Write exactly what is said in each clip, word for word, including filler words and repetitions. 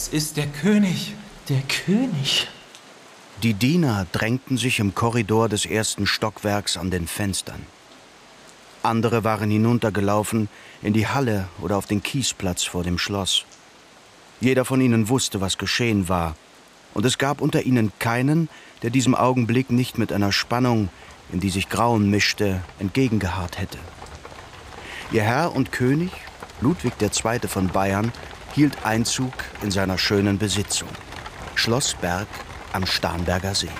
Es ist der König. Der König? Die Diener drängten sich im Korridor des ersten Stockwerks an den Fenstern. Andere waren hinuntergelaufen in die Halle oder auf den Kiesplatz vor dem Schloss. Jeder von ihnen wusste, was geschehen war. Und es gab unter ihnen keinen, der diesem Augenblick nicht mit einer Spannung, in die sich Grauen mischte, entgegengeharrt hätte. Ihr Herr und König, Ludwig der Zweite von Bayern, hielt Einzug in seiner schönen Besitzung. Schloss Berg am Starnberger See.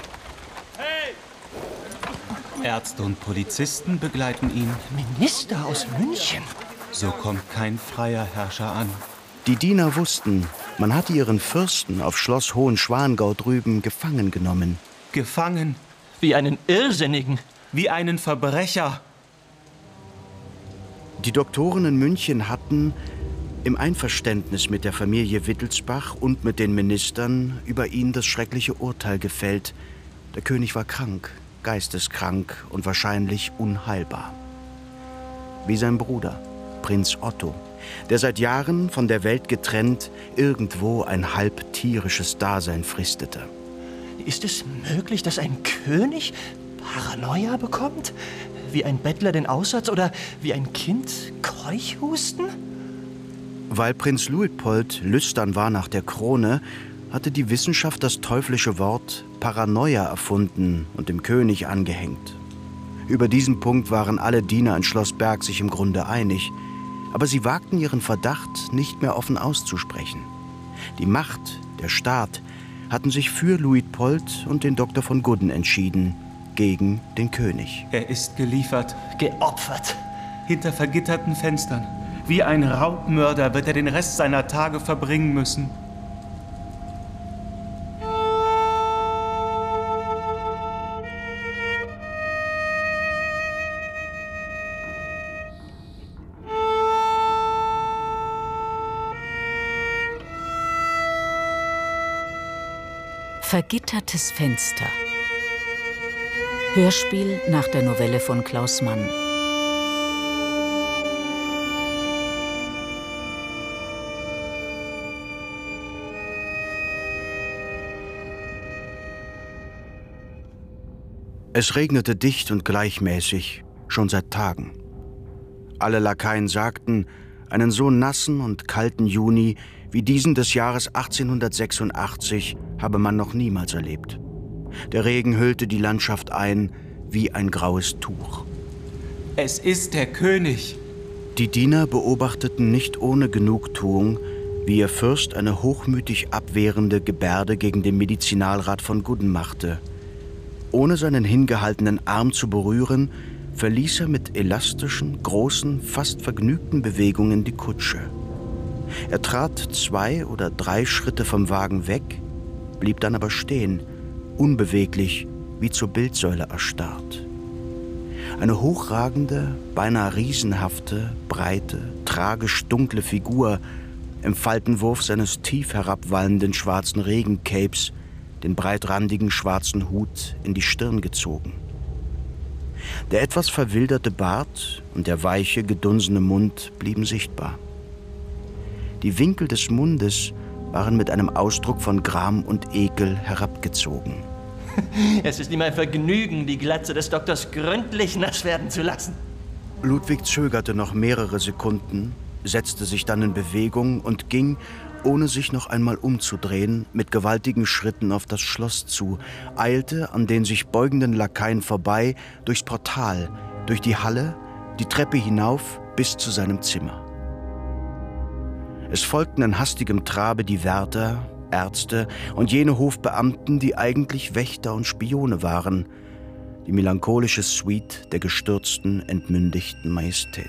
Ärzte und Polizisten begleiten ihn. Minister aus München? So kommt kein freier Herrscher an. Die Diener wussten, man hatte ihren Fürsten auf Schloss Hohenschwangau drüben gefangen genommen. Gefangen? Wie einen Irrsinnigen. Wie einen Verbrecher. Die Doktoren in München hatten, im Einverständnis mit der Familie Wittelsbach und mit den Ministern, über ihn das schreckliche Urteil gefällt. Der König war krank, geisteskrank und wahrscheinlich unheilbar. Wie sein Bruder, Prinz Otto, der seit Jahren von der Welt getrennt irgendwo ein halb tierisches Dasein fristete. Ist es möglich, dass ein König Paranoia bekommt? Wie ein Bettler den Aussatz oder wie ein Kind Keuchhusten? Weil Prinz Luitpold lüstern war nach der Krone, hatte die Wissenschaft das teuflische Wort Paranoia erfunden und dem König angehängt. Über diesen Punkt waren alle Diener in Schloss Berg sich im Grunde einig, aber sie wagten ihren Verdacht nicht mehr offen auszusprechen. Die Macht, der Staat, hatten sich für Luitpold und den Doktor von Gudden entschieden, gegen den König. Er ist geliefert. Geopfert. Hinter vergitterten Fenstern. Wie ein Raubmörder wird er den Rest seiner Tage verbringen müssen. Vergittertes Fenster. Hörspiel nach der Novelle von Klaus Mann. Es regnete dicht und gleichmäßig, schon seit Tagen. Alle Lakaien sagten, einen so nassen und kalten Juni wie diesen des Jahres achtzehnhundertsechsundachtzig habe man noch niemals erlebt. Der Regen hüllte die Landschaft ein wie ein graues Tuch. Es ist der König. Die Diener beobachteten nicht ohne Genugtuung, wie ihr Fürst eine hochmütig abwehrende Gebärde gegen den Medizinalrat von Gudden machte. Ohne seinen hingehaltenen Arm zu berühren, verließ er mit elastischen, großen, fast vergnügten Bewegungen die Kutsche. Er trat zwei oder drei Schritte vom Wagen weg, blieb dann aber stehen, unbeweglich, wie zur Bildsäule erstarrt. Eine hochragende, beinahe riesenhafte, breite, tragisch dunkle Figur im Faltenwurf seines tief herabwallenden schwarzen Regencapes, den breitrandigen schwarzen Hut in die Stirn gezogen. Der etwas verwilderte Bart und der weiche, gedunsene Mund blieben sichtbar. Die Winkel des Mundes waren mit einem Ausdruck von Gram und Ekel herabgezogen. Es ist ihm ein Vergnügen, die Glatze des Doktors gründlich nass werden zu lassen. Ludwig zögerte noch mehrere Sekunden, setzte sich dann in Bewegung und ging, ohne sich noch einmal umzudrehen, mit gewaltigen Schritten auf das Schloss zu, eilte an den sich beugenden Lakaien vorbei, durchs Portal, durch die Halle, die Treppe hinauf bis zu seinem Zimmer. Es folgten in hastigem Trabe die Wärter, Ärzte und jene Hofbeamten, die eigentlich Wächter und Spione waren, die melancholische Suite der gestürzten, entmündigten Majestät.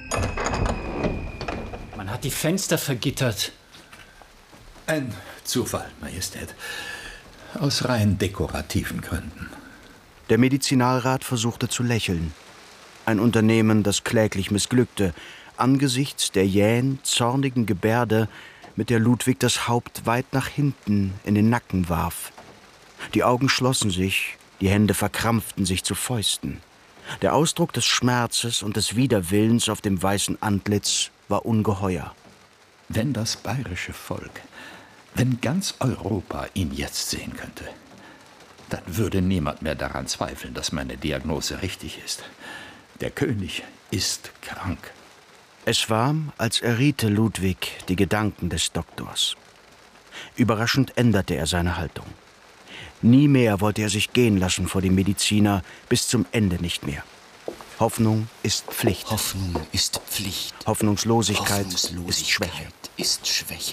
Man hat die Fenster vergittert. Ein Zufall, Majestät. Aus rein dekorativen Gründen. Der Medizinalrat versuchte zu lächeln. Ein Unternehmen, das kläglich missglückte, angesichts der jähen, zornigen Gebärde, mit der Ludwig das Haupt weit nach hinten in den Nacken warf. Die Augen schlossen sich, die Hände verkrampften sich zu Fäusten. Der Ausdruck des Schmerzes und des Widerwillens auf dem weißen Antlitz war ungeheuer. Wenn das bayerische Volk Wenn ganz Europa ihn jetzt sehen könnte, dann würde niemand mehr daran zweifeln, dass meine Diagnose richtig ist. Der König ist krank. Es war, als erriete Ludwig die Gedanken des Doktors. Überraschend änderte er seine Haltung. Nie mehr wollte er sich gehen lassen vor dem Mediziner, bis zum Ende nicht mehr. Hoffnung ist Pflicht. Hoffnung ist Pflicht. Hoffnungslosigkeit, Hoffnungslosigkeit ist Schwäche. ist Schwäche.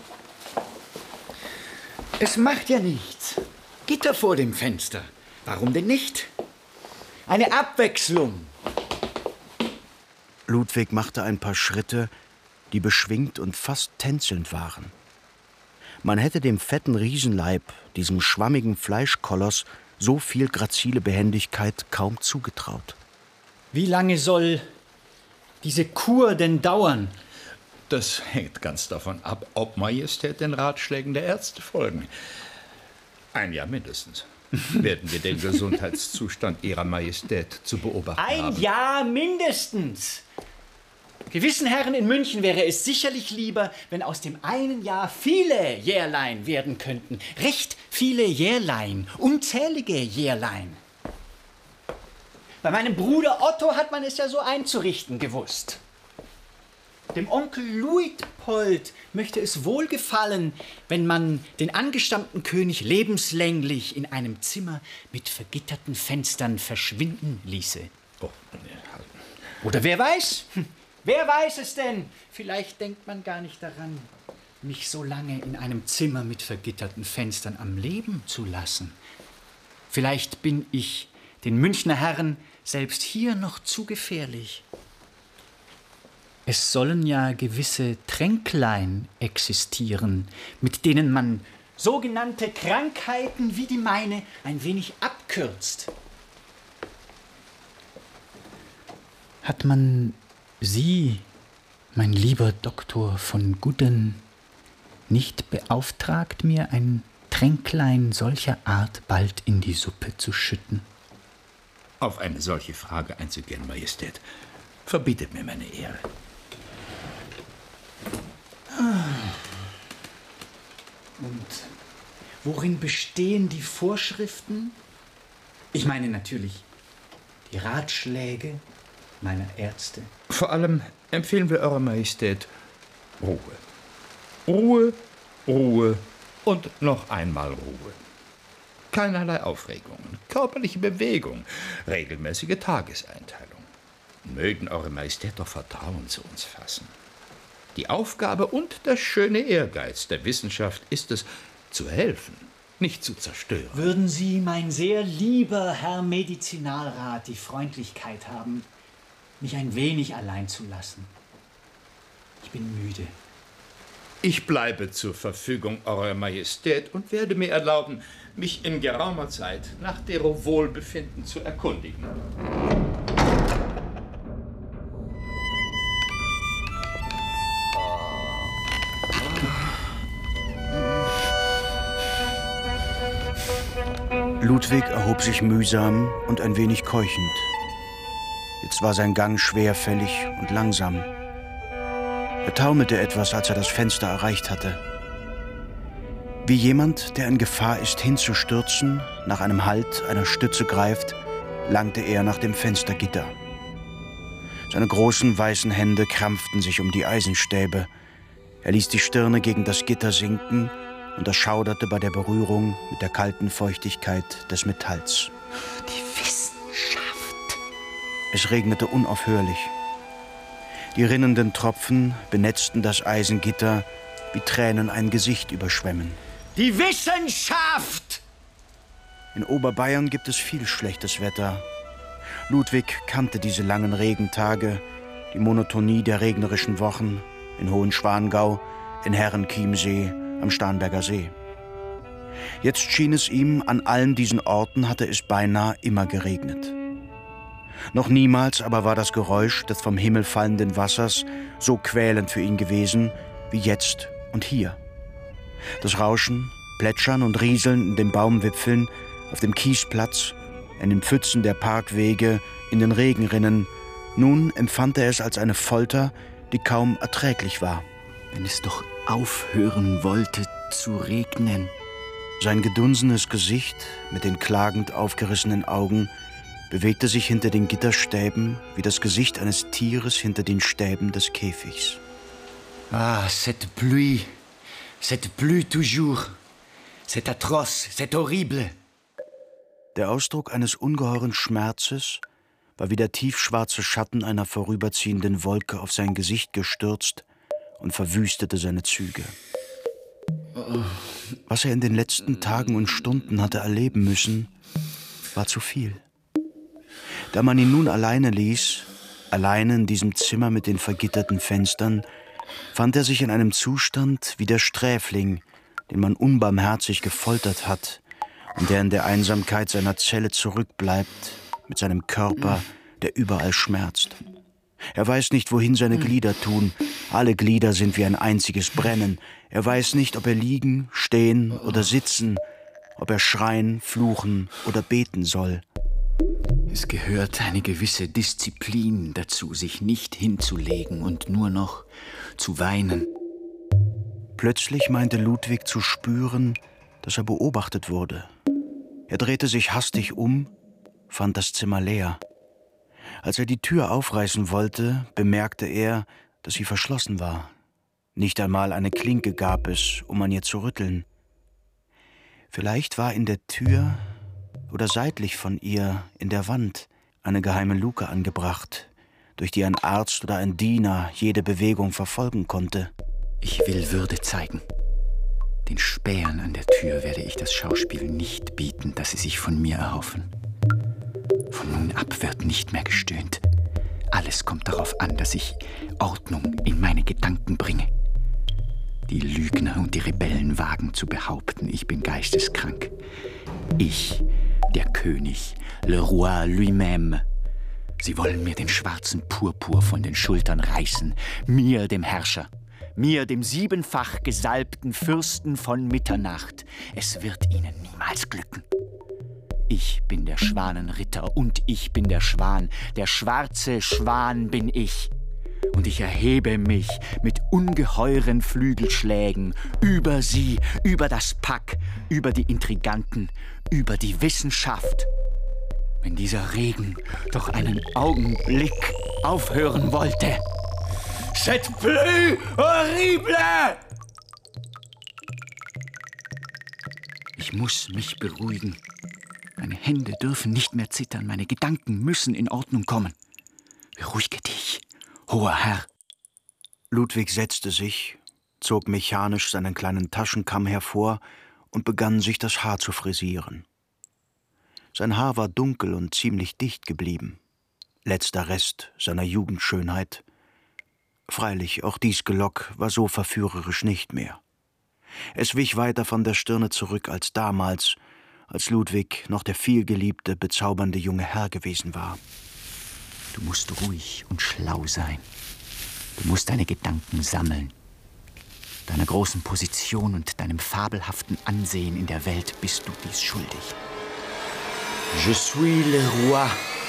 Es macht ja nichts. Gitter vor dem Fenster. Warum denn nicht? Eine Abwechslung. Ludwig machte ein paar Schritte, die beschwingt und fast tänzelnd waren. Man hätte dem fetten Riesenleib, diesem schwammigen Fleischkoloss, so viel grazile Behendigkeit kaum zugetraut. Wie lange soll diese Kur denn dauern? Das hängt ganz davon ab, ob Majestät den Ratschlägen der Ärzte folgen. Ein Jahr mindestens werden wir den Gesundheitszustand Ihrer Majestät zu beobachten Ein haben. Jahr mindestens. Gewissen Herren in München wäre es sicherlich lieber, wenn aus dem einen Jahr viele Jährlein werden könnten. Recht viele Jährlein, unzählige Jährlein. Bei meinem Bruder Otto hat man es ja so einzurichten gewusst. Dem Onkel Luitpold möchte es wohlgefallen, wenn man den angestammten König lebenslänglich in einem Zimmer mit vergitterten Fenstern verschwinden ließe. Oh, Oder wer weiß? Hm, wer weiß es denn? Vielleicht denkt man gar nicht daran, mich so lange in einem Zimmer mit vergitterten Fenstern am Leben zu lassen. Vielleicht bin ich den Münchner Herren selbst hier noch zu gefährlich. Es sollen ja gewisse Tränklein existieren, mit denen man sogenannte Krankheiten wie die meine ein wenig abkürzt. Hat man Sie, mein lieber Doktor von Gudden, nicht beauftragt, mir ein Tränklein solcher Art bald in die Suppe zu schütten? Auf eine solche Frage einzugehen, Majestät, verbietet mir meine Ehre. Und worin bestehen die Vorschriften? Ich meine natürlich die Ratschläge meiner Ärzte. Vor allem empfehlen wir Eurer Majestät Ruhe. Ruhe, Ruhe und noch einmal Ruhe. Keinerlei Aufregungen, körperliche Bewegung, regelmäßige Tageseinteilung. Mögen Eure Majestät doch Vertrauen zu uns fassen. Die Aufgabe und der schöne Ehrgeiz der Wissenschaft ist es, zu helfen, nicht zu zerstören. Würden Sie, mein sehr lieber Herr Medizinalrat, die Freundlichkeit haben, mich ein wenig allein zu lassen? Ich bin müde. Ich bleibe zur Verfügung Eurer Majestät und werde mir erlauben, mich in geraumer Zeit nach deren Wohlbefinden zu erkundigen. Ludwig erhob sich mühsam und ein wenig keuchend. Jetzt war sein Gang schwerfällig und langsam. Er taumelte etwas, als er das Fenster erreicht hatte. Wie jemand, der in Gefahr ist, hinzustürzen, nach einem Halt, einer Stütze greift, langte er nach dem Fenstergitter. Seine großen weißen Hände krampften sich um die Eisenstäbe. Er ließ die Stirne gegen das Gitter sinken und er schauderte bei der Berührung mit der kalten Feuchtigkeit des Metalls. Die Wissenschaft. Es regnete unaufhörlich. Die rinnenden Tropfen benetzten das Eisengitter, wie Tränen ein Gesicht überschwemmen. Die Wissenschaft! In Oberbayern gibt es viel schlechtes Wetter. Ludwig kannte diese langen Regentage, die Monotonie der regnerischen Wochen in Hohenschwangau, in Herrenchiemsee, am Starnberger See. Jetzt schien es ihm, an allen diesen Orten hatte es beinahe immer geregnet. Noch niemals aber war das Geräusch des vom Himmel fallenden Wassers so quälend für ihn gewesen wie jetzt und hier. Das Rauschen, Plätschern und Rieseln in den Baumwipfeln, auf dem Kiesplatz, in den Pfützen der Parkwege, in den Regenrinnen, nun empfand er es als eine Folter, die kaum erträglich war. Wenn es doch aufhören wollte, zu regnen. Sein gedunsenes Gesicht mit den klagend aufgerissenen Augen bewegte sich hinter den Gitterstäben wie das Gesicht eines Tieres hinter den Stäben des Käfigs. Ah, cette pluie, cette pluie toujours, c'est atroce, c'est horrible. Der Ausdruck eines ungeheuren Schmerzes war wie der tiefschwarze Schatten einer vorüberziehenden Wolke auf sein Gesicht gestürzt und verwüstete seine Züge. Was er in den letzten Tagen und Stunden hatte erleben müssen, war zu viel. Da man ihn nun alleine ließ, alleine in diesem Zimmer mit den vergitterten Fenstern, fand er sich in einem Zustand wie der Sträfling, den man unbarmherzig gefoltert hat und der in der Einsamkeit seiner Zelle zurückbleibt, mit seinem Körper, der überall schmerzt. Er weiß nicht, wohin seine Glieder tun. Alle Glieder sind wie ein einziges Brennen. Er weiß nicht, ob er liegen, stehen oder sitzen, ob er schreien, fluchen oder beten soll. Es gehört eine gewisse Disziplin dazu, sich nicht hinzulegen und nur noch zu weinen. Plötzlich meinte Ludwig zu spüren, dass er beobachtet wurde. Er drehte sich hastig um, fand das Zimmer leer. Als er die Tür aufreißen wollte, bemerkte er, dass sie verschlossen war. Nicht einmal eine Klinke gab es, um an ihr zu rütteln. Vielleicht war in der Tür oder seitlich von ihr in der Wand eine geheime Luke angebracht, durch die ein Arzt oder ein Diener jede Bewegung verfolgen konnte. Ich will Würde zeigen. Den Spähern an der Tür werde ich das Schauspiel nicht bieten, das sie sich von mir erhoffen. Von nun ab wird nicht mehr gestöhnt. Alles kommt darauf an, dass ich Ordnung in meine Gedanken bringe. Die Lügner und die Rebellen wagen zu behaupten, ich bin geisteskrank. Ich, der König, le roi lui-même. Sie wollen mir den schwarzen Purpur von den Schultern reißen, mir, dem Herrscher. Mir, dem siebenfach gesalbten Fürsten von Mitternacht. Es wird ihnen niemals glücken. Ich bin der Schwanenritter und ich bin der Schwan. Der schwarze Schwan bin ich. Und ich erhebe mich mit ungeheuren Flügelschlägen über sie, über das Pack, über die Intriganten, über die Wissenschaft. Wenn dieser Regen doch einen Augenblick aufhören wollte. Cette pluie horrible! Ich muss mich beruhigen. Meine Hände dürfen nicht mehr zittern, meine Gedanken müssen in Ordnung kommen. Beruhige dich, hoher Herr. Ludwig setzte sich, zog mechanisch seinen kleinen Taschenkamm hervor und begann, sich das Haar zu frisieren. Sein Haar war dunkel und ziemlich dicht geblieben. Letzter Rest seiner Jugendschönheit. Freilich, auch dies Gelock war so verführerisch nicht mehr. Es wich weiter von der Stirne zurück als damals, als Ludwig noch der vielgeliebte, bezaubernde junge Herr gewesen war. Du musst ruhig und schlau sein. Du musst deine Gedanken sammeln. Deiner großen Position und deinem fabelhaften Ansehen in der Welt bist du dies schuldig. Je suis le roi.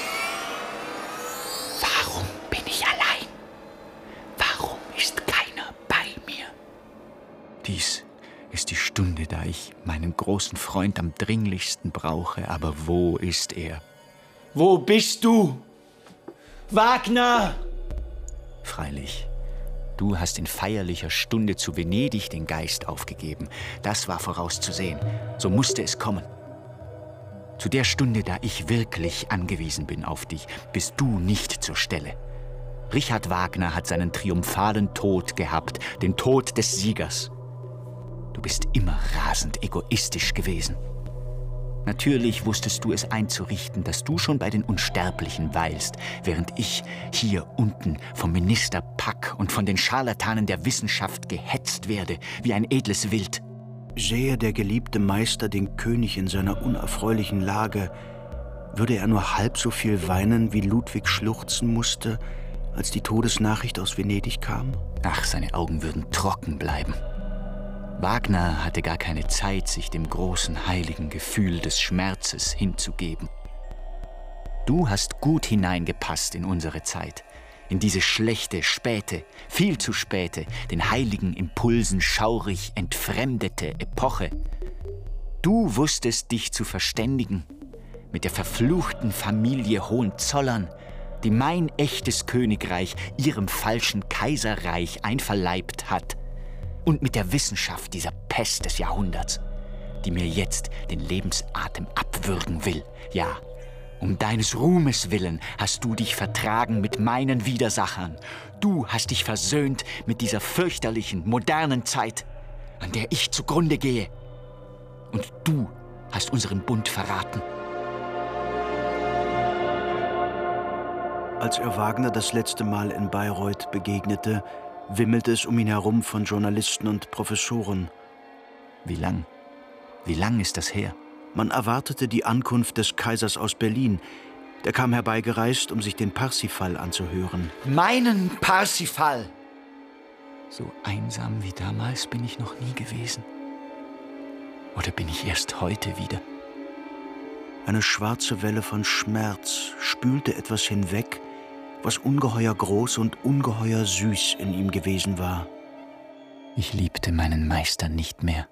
Warum bin ich allein? Warum ist keiner bei mir? Dies ist die Stunde, da ich meinen großen Freund am dringlichsten brauche. Aber wo ist er? Wo bist du? Wagner! Freilich, du hast in feierlicher Stunde zu Venedig den Geist aufgegeben. Das war vorauszusehen. So musste es kommen. Zu der Stunde, da ich wirklich angewiesen bin auf dich, bist du nicht zur Stelle. Richard Wagner hat seinen triumphalen Tod gehabt, den Tod des Siegers. Du bist immer rasend egoistisch gewesen. Natürlich wusstest du es einzurichten, dass du schon bei den Unsterblichen weilst, während ich hier unten vom Minister Pack und von den Scharlatanen der Wissenschaft gehetzt werde, wie ein edles Wild. Sähe der geliebte Meister den König in seiner unerfreulichen Lage, würde er nur halb so viel weinen, wie Ludwig schluchzen musste, als die Todesnachricht aus Venedig kam? Ach, seine Augen würden trocken bleiben. Wagner hatte gar keine Zeit, sich dem großen, heiligen Gefühl des Schmerzes hinzugeben. Du hast gut hineingepasst in unsere Zeit, in diese schlechte, späte, viel zu späte, den heiligen Impulsen schaurig entfremdete Epoche. Du wusstest dich zu verständigen mit der verfluchten Familie Hohenzollern, die mein echtes Königreich ihrem falschen Kaiserreich einverleibt hat, und mit der Wissenschaft dieser Pest des Jahrhunderts, die mir jetzt den Lebensatem abwürgen will. Ja, um deines Ruhmes willen hast du dich vertragen mit meinen Widersachern. Du hast dich versöhnt mit dieser fürchterlichen, modernen Zeit, an der ich zugrunde gehe. Und du hast unseren Bund verraten. Als er Wagner das letzte Mal in Bayreuth begegnete, wimmelte es um ihn herum von Journalisten und Professoren. Wie lang? Wie lang ist das her? Man erwartete die Ankunft des Kaisers aus Berlin. Der kam herbeigereist, um sich den Parsifal anzuhören. Meinen Parsifal! So einsam wie damals bin ich noch nie gewesen. Oder bin ich erst heute wieder? Eine schwarze Welle von Schmerz spülte etwas hinweg, was ungeheuer groß und ungeheuer süß in ihm gewesen war. Ich liebte meinen Meister nicht mehr.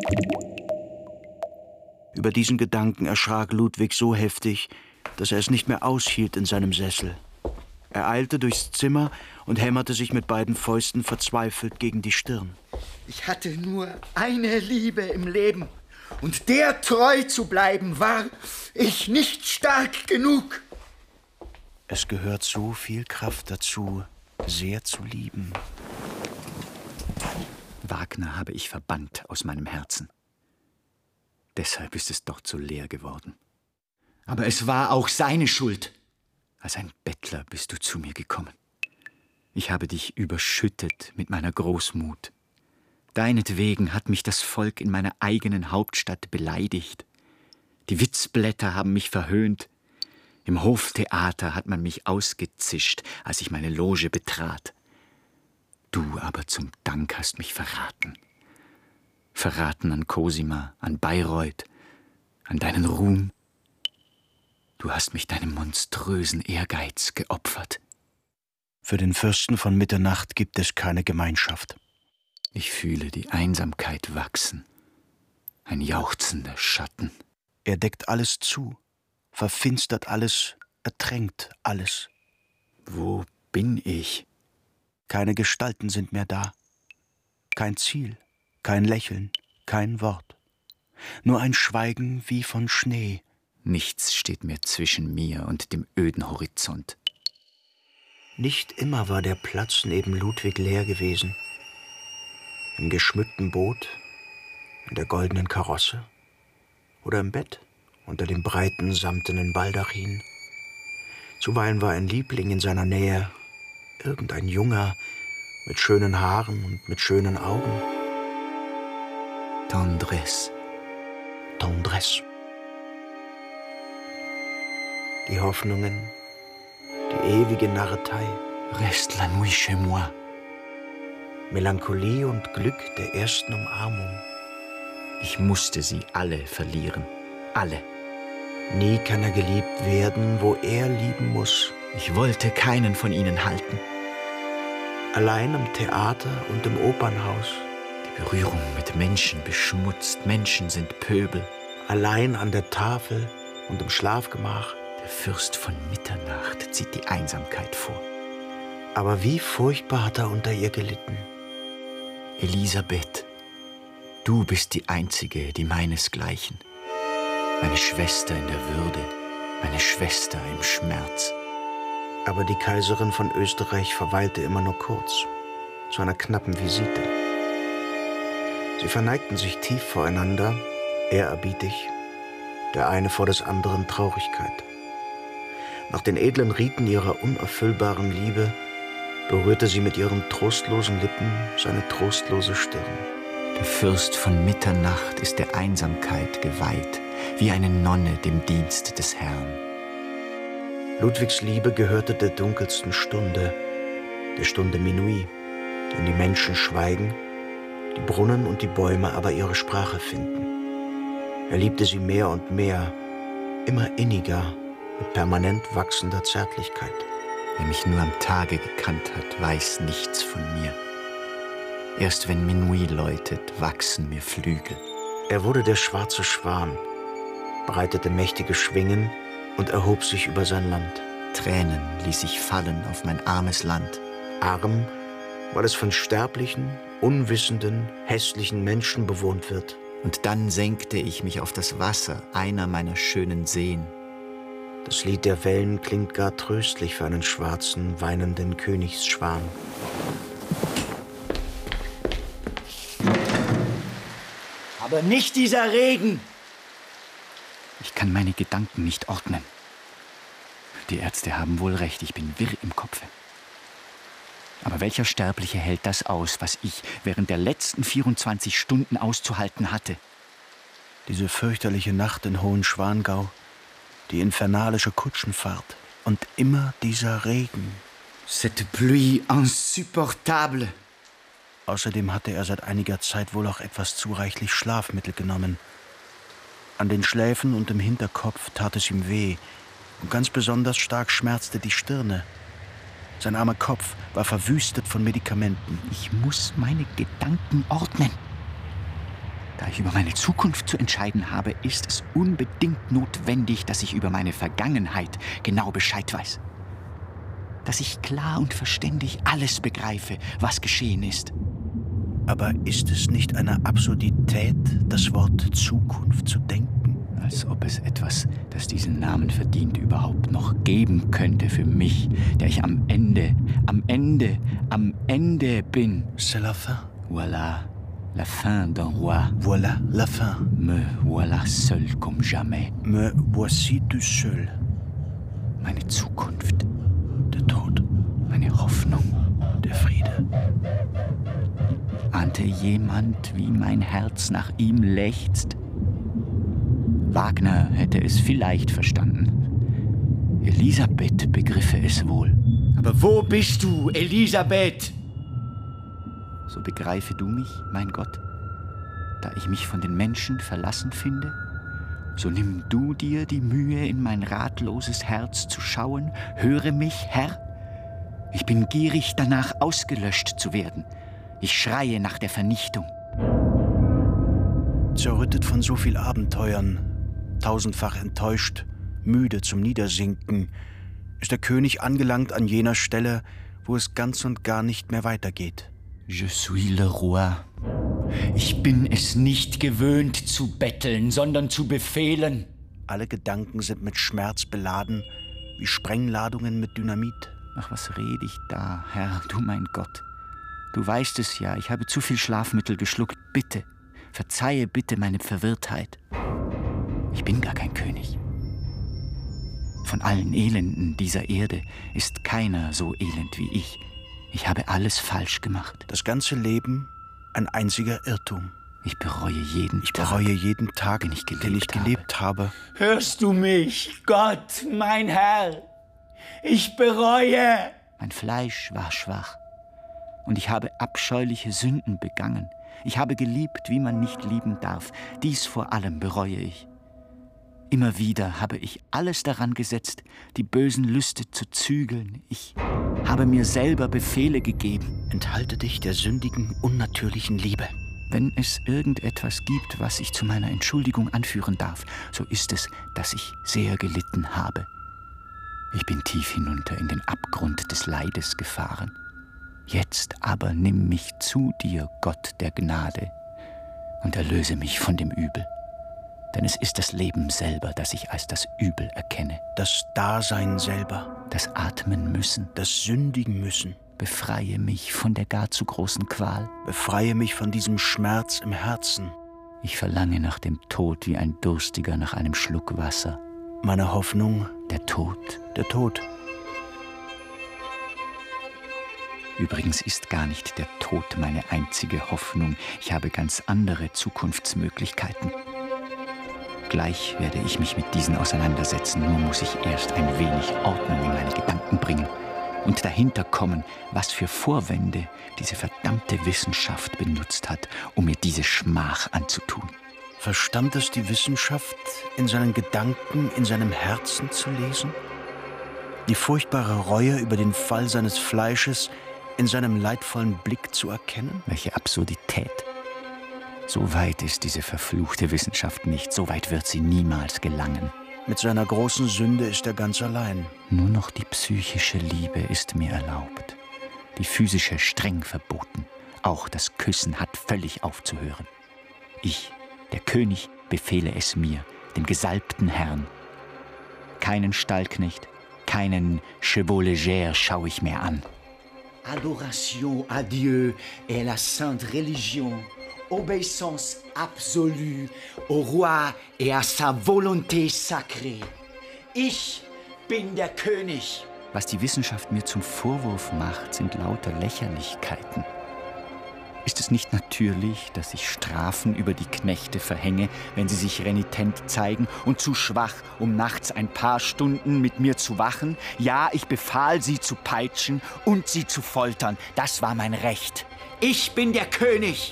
Über diesen Gedanken erschrak Ludwig so heftig, dass er es nicht mehr aushielt in seinem Sessel. Er eilte durchs Zimmer und hämmerte sich mit beiden Fäusten verzweifelt gegen die Stirn. Ich hatte nur eine Liebe im Leben. Und der treu zu bleiben, war ich nicht stark genug. Es gehört so viel Kraft dazu, sehr zu lieben. Wagner habe ich verbannt aus meinem Herzen. Deshalb ist es dort so leer geworden. Aber es war auch seine Schuld. Als ein Bettler bist du zu mir gekommen. Ich habe dich überschüttet mit meiner Großmut. Deinetwegen hat mich das Volk in meiner eigenen Hauptstadt beleidigt. Die Witzblätter haben mich verhöhnt. Im Hoftheater hat man mich ausgezischt, als ich meine Loge betrat. Du aber zum Dank hast mich verraten. Verraten an Cosima, an Bayreuth, an deinen Ruhm. Du hast mich deinem monströsen Ehrgeiz geopfert. Für den Fürsten von Mitternacht gibt es keine Gemeinschaft. Ich fühle die Einsamkeit wachsen, ein jauchzender Schatten. Er deckt alles zu, verfinstert alles, ertränkt alles. Wo bin ich? Keine Gestalten sind mehr da, kein Ziel, kein Lächeln, kein Wort. Nur ein Schweigen wie von Schnee. Nichts steht mehr zwischen mir und dem öden Horizont. Nicht immer war der Platz neben Ludwig leer gewesen. Im geschmückten Boot, in der goldenen Karosse oder im Bett unter dem breiten, samtenen Baldachin. Zuweilen war ein Liebling in seiner Nähe, irgendein Junger mit schönen Haaren und mit schönen Augen. Tendresse. Tendresse. Die Hoffnungen, die ewige Narretei. Reste la nuit chez moi. Melancholie und Glück der ersten Umarmung. Ich musste sie alle verlieren. Alle. Nie kann er geliebt werden, wo er lieben muss. Ich wollte keinen von ihnen halten. Allein im Theater und im Opernhaus. Die Berührung mit Menschen beschmutzt. Menschen sind Pöbel. Allein an der Tafel und im Schlafgemach. Der Fürst von Mitternacht zieht die Einsamkeit vor. Aber wie furchtbar hat er unter ihr gelitten. Elisabeth, du bist die Einzige, die meinesgleichen. Meine Schwester in der Würde, meine Schwester im Schmerz. Aber die Kaiserin von Österreich verweilte immer nur kurz, zu einer knappen Visite. Sie verneigten sich tief voreinander, ehrerbietig, der eine vor des anderen Traurigkeit. Nach den edlen Riten ihrer unerfüllbaren Liebe berührte sie mit ihren trostlosen Lippen seine trostlose Stirn. Der Fürst von Mitternacht ist der Einsamkeit geweiht, wie eine Nonne dem Dienst des Herrn. Ludwigs Liebe gehörte der dunkelsten Stunde, der Stunde Minuit, in die Menschen schweigen, die Brunnen und die Bäume aber ihre Sprache finden. Er liebte sie mehr und mehr, immer inniger, mit permanent wachsender Zärtlichkeit. Wer mich nur am Tage gekannt hat, weiß nichts von mir. Erst wenn Minuit läutet, wachsen mir Flügel. Er wurde der schwarze Schwan, breitete mächtige Schwingen und erhob sich über sein Land. Tränen ließ ich fallen auf mein armes Land. Arm, weil es von sterblichen, unwissenden, hässlichen Menschen bewohnt wird. Und dann senkte ich mich auf das Wasser einer meiner schönen Seen. Das Lied der Wellen klingt gar tröstlich für einen schwarzen, weinenden Königsschwan. Aber nicht dieser Regen! Ich kann meine Gedanken nicht ordnen. Die Ärzte haben wohl recht, ich bin wirr im Kopfe. Aber welcher Sterbliche hält das aus, was ich während der letzten vierundzwanzig Stunden auszuhalten hatte? Diese fürchterliche Nacht in Hohenschwangau, die infernalische Kutschenfahrt und immer dieser Regen. Cette pluie insupportable. Außerdem hatte er seit einiger Zeit wohl auch etwas zu reichlich Schlafmittel genommen. An den Schläfen und im Hinterkopf tat es ihm weh und ganz besonders stark schmerzte die Stirne. Sein armer Kopf war verwüstet von Medikamenten. Ich muss meine Gedanken ordnen. Da ich über meine Zukunft zu entscheiden habe, ist es unbedingt notwendig, dass ich über meine Vergangenheit genau Bescheid weiß. Dass ich klar und verständig alles begreife, was geschehen ist. Aber ist es nicht eine Absurdität, das Wort Zukunft zu denken? Als ob es etwas, das diesen Namen verdient, überhaupt noch geben könnte für mich, der ich am Ende, am Ende, am Ende bin. C'est la fin. Voilà, la fin d'un roi. Voilà la fin. Me voilà seul comme jamais. Me voici tout seul. Meine Zukunft. Der Tod. Meine Hoffnung. Der Friede. Ahnte jemand, wie mein Herz nach ihm lechzt? Wagner hätte es vielleicht verstanden. Elisabeth begriffe es wohl. Aber wo bist du, Elisabeth? So begreife du mich, mein Gott, da ich mich von den Menschen verlassen finde. So nimm du dir die Mühe, in mein ratloses Herz zu schauen. Höre mich, Herr. Ich bin gierig danach, ausgelöscht zu werden. Ich schreie nach der Vernichtung. Zerrüttet von so viel Abenteuern, tausendfach enttäuscht, müde zum Niedersinken, ist der König angelangt an jener Stelle, wo es ganz und gar nicht mehr weitergeht. Je suis le roi. Ich bin es nicht gewöhnt zu betteln, sondern zu befehlen. Alle Gedanken sind mit Schmerz beladen, wie Sprengladungen mit Dynamit. Ach, was rede ich da, Herr, du mein Gott? Du weißt es ja, ich habe zu viel Schlafmittel geschluckt. Bitte, verzeihe bitte meine Verwirrtheit. Ich bin gar kein König. Von allen Elenden dieser Erde ist keiner so elend wie ich. Ich habe alles falsch gemacht. Das ganze Leben ein einziger Irrtum. Ich bereue jeden Ich Tag, bereue jeden Tag, den ich gelebt, den ich gelebt habe. habe. Hörst du mich, Gott, mein Herr? Ich bereue. Mein Fleisch war schwach und ich habe abscheuliche Sünden begangen. Ich habe geliebt, wie man nicht lieben darf. Dies vor allem bereue ich. Immer wieder habe ich alles daran gesetzt, die bösen Lüste zu zügeln. Ich habe mir selber Befehle gegeben. Enthalte dich der sündigen, unnatürlichen Liebe. Wenn es irgendetwas gibt, was ich zu meiner Entschuldigung anführen darf, so ist es, dass ich sehr gelitten habe. Ich bin tief hinunter in den Abgrund des Leides gefahren. Jetzt aber nimm mich zu dir, Gott der Gnade, und erlöse mich von dem Übel. Denn es ist das Leben selber, das ich als das Übel erkenne. Das Dasein selber. Das Atmen müssen. Das Sündigen müssen. Befreie mich von der gar zu großen Qual. Befreie mich von diesem Schmerz im Herzen. Ich verlange nach dem Tod wie ein Durstiger nach einem Schluck Wasser. Meine Hoffnung, der Tod. Der Tod. Übrigens ist gar nicht der Tod meine einzige Hoffnung. Ich habe ganz andere Zukunftsmöglichkeiten. Gleich werde ich mich mit diesen auseinandersetzen, nur muss ich erst ein wenig Ordnung in meine Gedanken bringen und dahinter kommen, was für Vorwände diese verdammte Wissenschaft benutzt hat, um mir diese Schmach anzutun. Verstand es die Wissenschaft, in seinen Gedanken, in seinem Herzen zu lesen? die furchtbare Reue über den Fall seines Fleisches in seinem leidvollen Blick zu erkennen? Welche Absurdität. So weit ist diese verfluchte Wissenschaft nicht, so weit wird sie niemals gelangen. Mit seiner großen Sünde ist er ganz allein. Nur noch die psychische Liebe ist mir erlaubt, die physische streng verboten. Auch das Küssen hat völlig aufzuhören. Ich, der König, befehle es mir, dem gesalbten Herrn. Keinen Stallknecht, keinen Chevau léger schaue ich mehr an. Adoration à Dieu et la sainte religion. Obéissance absolue au roi et à sa volonté sacrée. Ich bin der König. Was die Wissenschaft mir zum Vorwurf macht, sind lauter Lächerlichkeiten. Ist es nicht natürlich, dass ich Strafen über die Knechte verhänge, wenn sie sich renitent zeigen und zu schwach, um nachts ein paar Stunden mit mir zu wachen? Ja, ich befahl, sie zu peitschen und sie zu foltern. Das war mein Recht. Ich bin der König.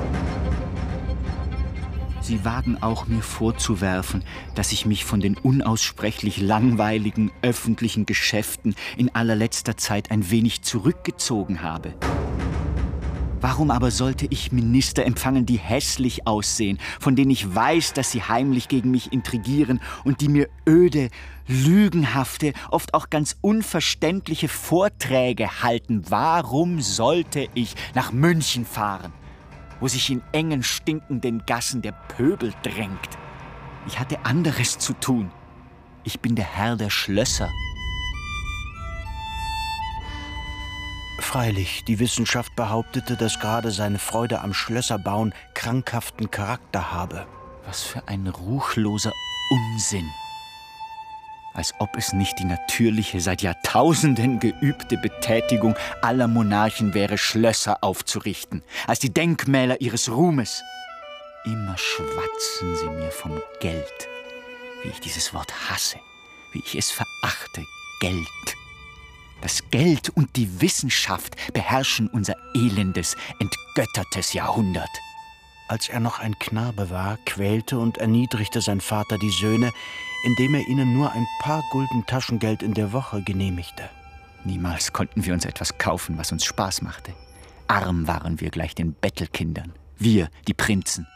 Sie wagen auch mir vorzuwerfen, dass ich mich von den unaussprechlich langweiligen öffentlichen Geschäften in allerletzter Zeit ein wenig zurückgezogen habe. Warum aber sollte ich Minister empfangen, die hässlich aussehen, von denen ich weiß, dass sie heimlich gegen mich intrigieren und die mir öde, lügenhafte, oft auch ganz unverständliche Vorträge halten? Warum sollte ich nach München fahren, wo sich in engen, stinkenden Gassen der Pöbel drängt? Ich hatte anderes zu tun. Ich bin der Herr der Schlösser. Freilich, die Wissenschaft behauptete, dass gerade seine Freude am Schlösserbauen krankhaften Charakter habe. Was für ein ruchloser Unsinn. Als ob es nicht die natürliche, seit Jahrtausenden geübte Betätigung aller Monarchen wäre, Schlösser aufzurichten, als die Denkmäler ihres Ruhmes. Immer schwatzen sie mir vom Geld, wie ich dieses Wort hasse, wie ich es verachte, Geld. Das Geld und die Wissenschaft beherrschen unser elendes, entgöttertes Jahrhundert. Als er noch ein Knabe war, quälte und erniedrigte sein Vater die Söhne, indem er ihnen nur ein paar Gulden Taschengeld in der Woche genehmigte. Niemals konnten wir uns etwas kaufen, was uns Spaß machte. Arm waren wir gleich den Bettelkindern, wir, die Prinzen.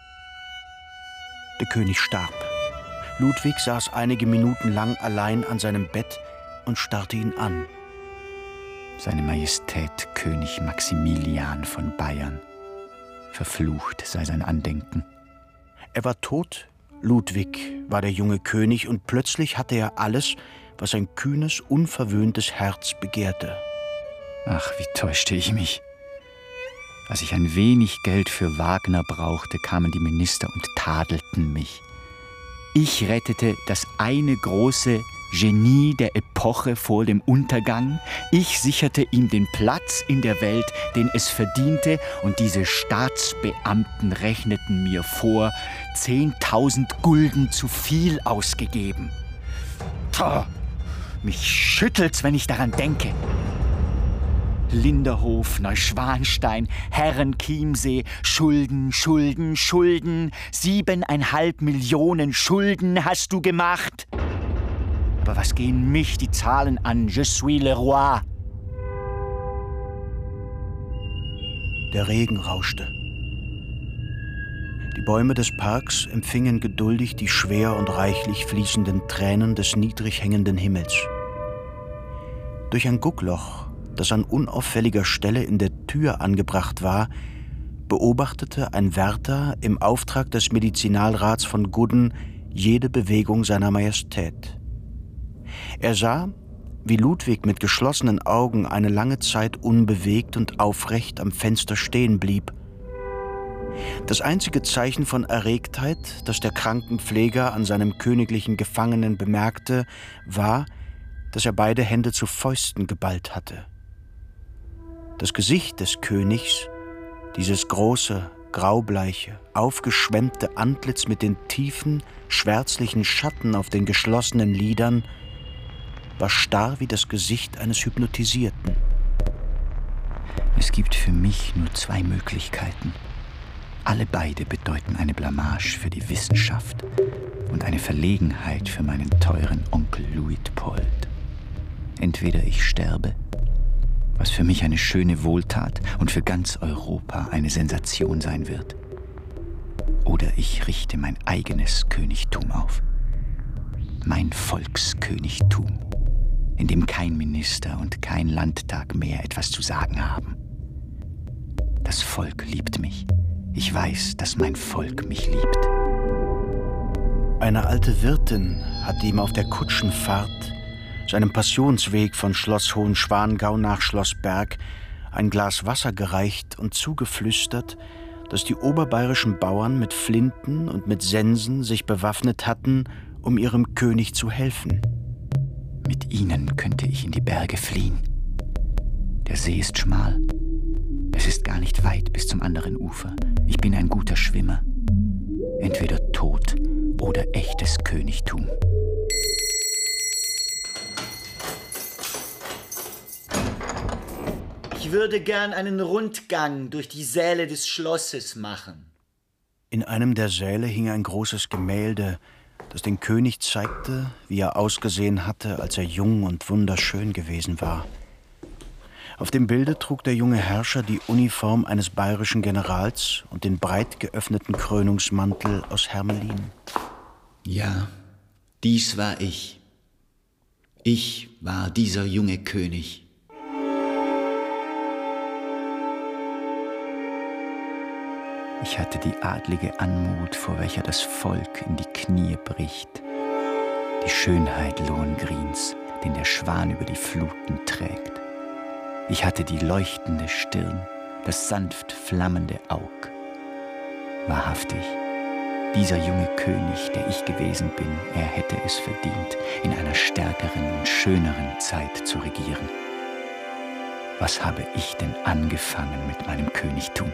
Der König starb. Ludwig saß einige Minuten lang allein an seinem Bett und starrte ihn an. Seine Majestät König Maximilian von Bayern. Verflucht sei sein Andenken. Er war tot, Ludwig war der junge König, und plötzlich hatte er alles, was ein kühnes, unverwöhntes Herz begehrte. Ach, wie täuschte ich mich. Als ich ein wenig Geld für Wagner brauchte, kamen die Minister und tadelten mich. Ich rettete das eine große Genie der Epoche vor dem Untergang. Ich sicherte ihm den Platz in der Welt, den es verdiente, und diese Staatsbeamten rechneten mir vor, zehntausend Gulden zu viel ausgegeben. Pah, mich schüttelt's, wenn ich daran denke. Linderhof, Neuschwanstein, Herrenchiemsee, Schulden, Schulden, Schulden, siebeneinhalb Millionen Schulden hast du gemacht. Aber was gehen mich die Zahlen an? Je suis le roi. Der Regen rauschte. Die Bäume des Parks empfingen geduldig die schwer und reichlich fließenden Tränen des niedrig hängenden Himmels. Durch ein Guckloch, das an unauffälliger Stelle in der Tür angebracht war, beobachtete ein Wärter im Auftrag des Medizinalrats von Gudden jede Bewegung seiner Majestät. Er sah, wie Ludwig mit geschlossenen Augen eine lange Zeit unbewegt und aufrecht am Fenster stehen blieb. Das einzige Zeichen von Erregtheit, das der Krankenpfleger an seinem königlichen Gefangenen bemerkte, war, dass er beide Hände zu Fäusten geballt hatte. Das Gesicht des Königs, dieses große, graubleiche, aufgeschwemmte Antlitz mit den tiefen, schwärzlichen Schatten auf den geschlossenen Lidern, war starr wie das Gesicht eines Hypnotisierten. Es gibt für mich nur zwei Möglichkeiten. Alle beide bedeuten eine Blamage für die Wissenschaft und eine Verlegenheit für meinen teuren Onkel Luitpold. Entweder ich sterbe, was für mich eine schöne Wohltat und für ganz Europa eine Sensation sein wird, oder ich richte mein eigenes Königtum auf. Mein Volkskönigtum, in dem kein Minister und kein Landtag mehr etwas zu sagen haben. Das Volk liebt mich. Ich weiß, dass mein Volk mich liebt. Eine alte Wirtin hatte ihm auf der Kutschenfahrt, seinem Passionsweg von Schloss Hohenschwangau nach Schloss Berg, ein Glas Wasser gereicht und zugeflüstert, dass die oberbayerischen Bauern mit Flinten und mit Sensen sich bewaffnet hatten, um ihrem König zu helfen. Mit ihnen könnte ich in die Berge fliehen. Der See ist schmal. Es ist gar nicht weit bis zum anderen Ufer. Ich bin ein guter Schwimmer. Entweder Tod oder echtes Königtum. Ich würde gern einen Rundgang durch die Säle des Schlosses machen. In einem der Säle hing ein großes Gemälde, das den König zeigte, wie er ausgesehen hatte, als er jung und wunderschön gewesen war. Auf dem Bilde trug der junge Herrscher die Uniform eines bayerischen Generals und den breit geöffneten Krönungsmantel aus Hermelin. Ja, dies war ich. Ich war dieser junge König. Ich hatte die adlige Anmut, vor welcher das Volk in die Knie bricht. Die Schönheit Lohengrins, den der Schwan über die Fluten trägt. Ich hatte die leuchtende Stirn, das sanft flammende Aug. Wahrhaftig, dieser junge König, der ich gewesen bin, er hätte es verdient, in einer stärkeren und schöneren Zeit zu regieren. Was habe ich denn angefangen mit meinem Königtum?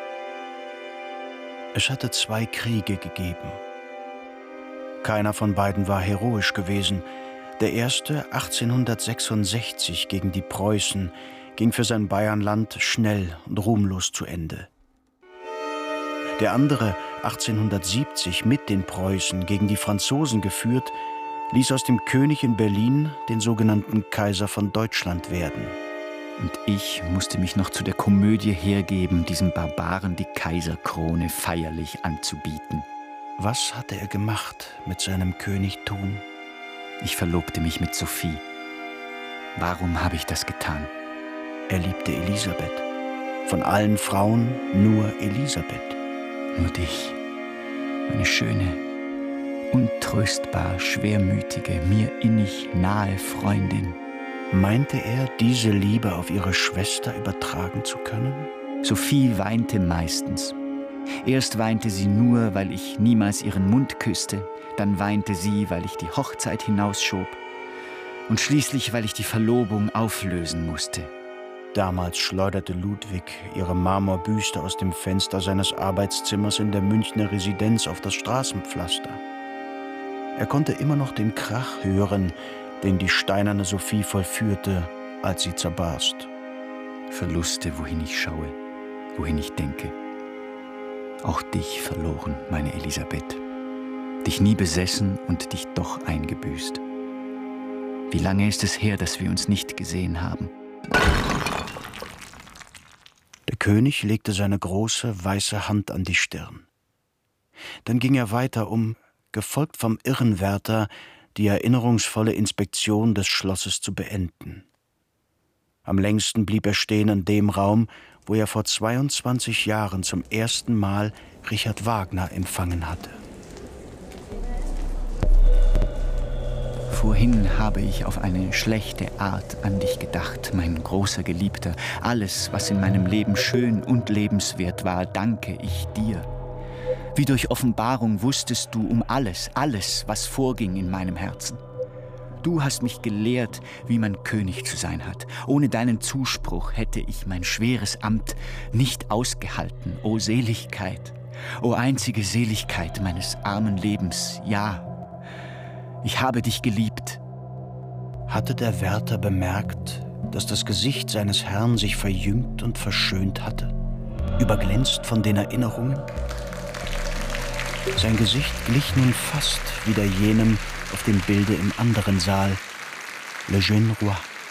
Es hatte zwei Kriege gegeben. Keiner von beiden war heroisch gewesen. Der erste, achtzehnhundertsechsundsechzig gegen die Preußen, ging für sein Bayernland schnell und ruhmlos zu Ende. Der andere, achtzehnhundertsiebzig mit den Preußen gegen die Franzosen geführt, ließ aus dem König in Berlin den sogenannten Kaiser von Deutschland werden. Und ich musste mich noch zu der Komödie hergeben, diesem Barbaren die Kaiserkrone feierlich anzubieten. Was hatte er gemacht mit seinem Königtum? Ich verlobte mich mit Sophie. Warum habe ich das getan? Er liebte Elisabeth. Von allen Frauen nur Elisabeth. Nur dich, meine schöne, untröstbar schwermütige, mir innig nahe Freundin. Meinte er, diese Liebe auf ihre Schwester übertragen zu können? Sophie weinte meistens. Erst weinte sie nur, weil ich niemals ihren Mund küsste. Dann weinte sie, weil ich die Hochzeit hinausschob. Und schließlich, weil ich die Verlobung auflösen musste. Damals schleuderte Ludwig ihre Marmorbüste aus dem Fenster seines Arbeitszimmers in der Münchner Residenz auf das Straßenpflaster. Er konnte immer noch den Krach hören, den die steinerne Sophie vollführte, als sie zerbarst. Verluste, wohin ich schaue, wohin ich denke. Auch dich verloren, meine Elisabeth. Dich nie besessen und dich doch eingebüßt. Wie lange ist es her, dass wir uns nicht gesehen haben? Der König legte seine große, weiße Hand an die Stirn. Dann ging er weiter, um, gefolgt vom Irrenwärter, die erinnerungsvolle Inspektion des Schlosses zu beenden. Am längsten blieb er stehen in dem Raum, wo er vor zweiundzwanzig Jahren zum ersten Mal Richard Wagner empfangen hatte. Vorhin habe ich auf eine schlechte Art an dich gedacht, mein großer Geliebter. Alles, was in meinem Leben schön und lebenswert war, danke ich dir. Wie durch Offenbarung wusstest du um alles, alles, was vorging in meinem Herzen. Du hast mich gelehrt, wie man König zu sein hat. Ohne deinen Zuspruch hätte ich mein schweres Amt nicht ausgehalten. O Seligkeit, o einzige Seligkeit meines armen Lebens, ja, ich habe dich geliebt. Hatte der Wärter bemerkt, dass das Gesicht seines Herrn sich verjüngt und verschönt hatte, überglänzt von den Erinnerungen? Sein Gesicht glich nun fast wieder jenem auf dem Bilde im anderen Saal, Le Jeune Roi.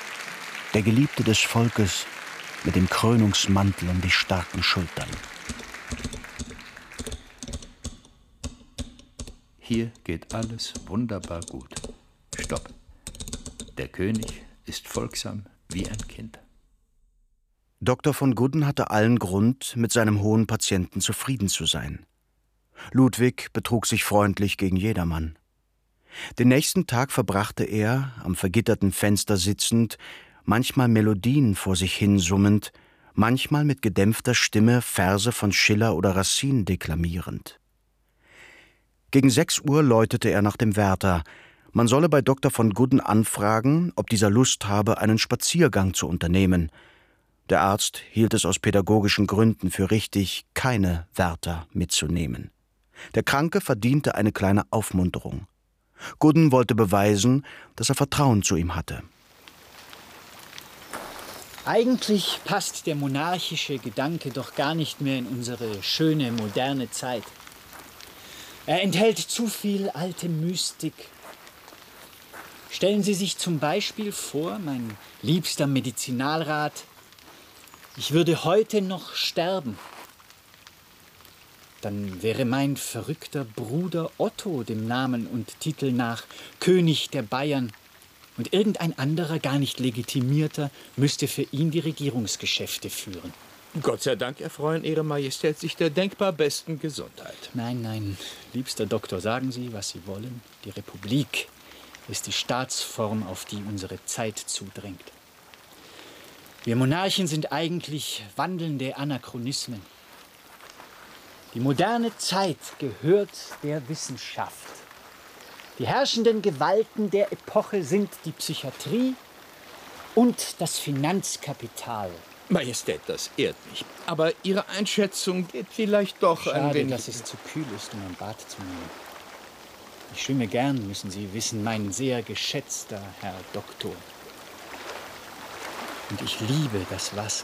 Der Geliebte des Volkes mit dem Krönungsmantel um die starken Schultern. Hier geht alles wunderbar gut. Stopp. Der König ist folgsam wie ein Kind. Doktor von Gudden hatte allen Grund, mit seinem hohen Patienten zufrieden zu sein. Ludwig betrug sich freundlich gegen jedermann. Den nächsten Tag verbrachte er, am vergitterten Fenster sitzend, manchmal Melodien vor sich hinsummend, manchmal mit gedämpfter Stimme Verse von Schiller oder Racine deklamierend. Gegen sechs Uhr läutete er nach dem Wärter. Man solle bei Doktor von Gudden anfragen, ob dieser Lust habe, einen Spaziergang zu unternehmen. Der Arzt hielt es aus pädagogischen Gründen für richtig, keine Wärter mitzunehmen. Der Kranke verdiente eine kleine Aufmunterung. Gudden wollte beweisen, dass er Vertrauen zu ihm hatte. Eigentlich passt der monarchische Gedanke doch gar nicht mehr in unsere schöne, moderne Zeit. Er enthält zu viel alte Mystik. Stellen Sie sich zum Beispiel vor, mein liebster Medizinalrat, ich würde heute noch sterben. Dann wäre mein verrückter Bruder Otto dem Namen und Titel nach König der Bayern und irgendein anderer, gar nicht legitimierter, müsste für ihn die Regierungsgeschäfte führen. Gott sei Dank erfreuen Ihre Majestät sich der denkbar besten Gesundheit. Nein, nein, liebster Doktor, sagen Sie, was Sie wollen. Die Republik ist die Staatsform, auf die unsere Zeit zudrängt. Wir Monarchen sind eigentlich wandelnde Anachronismen. Die moderne Zeit gehört der Wissenschaft. Die herrschenden Gewalten der Epoche sind die Psychiatrie und das Finanzkapital. Majestät, das ehrt mich. Aber Ihre Einschätzung geht vielleicht doch Schade, ein wenig... dass es zu kühl ist, um ein Bad zu nehmen. Ich schwimme gern, müssen Sie wissen, mein sehr geschätzter Herr Doktor. Und ich liebe das Wasser.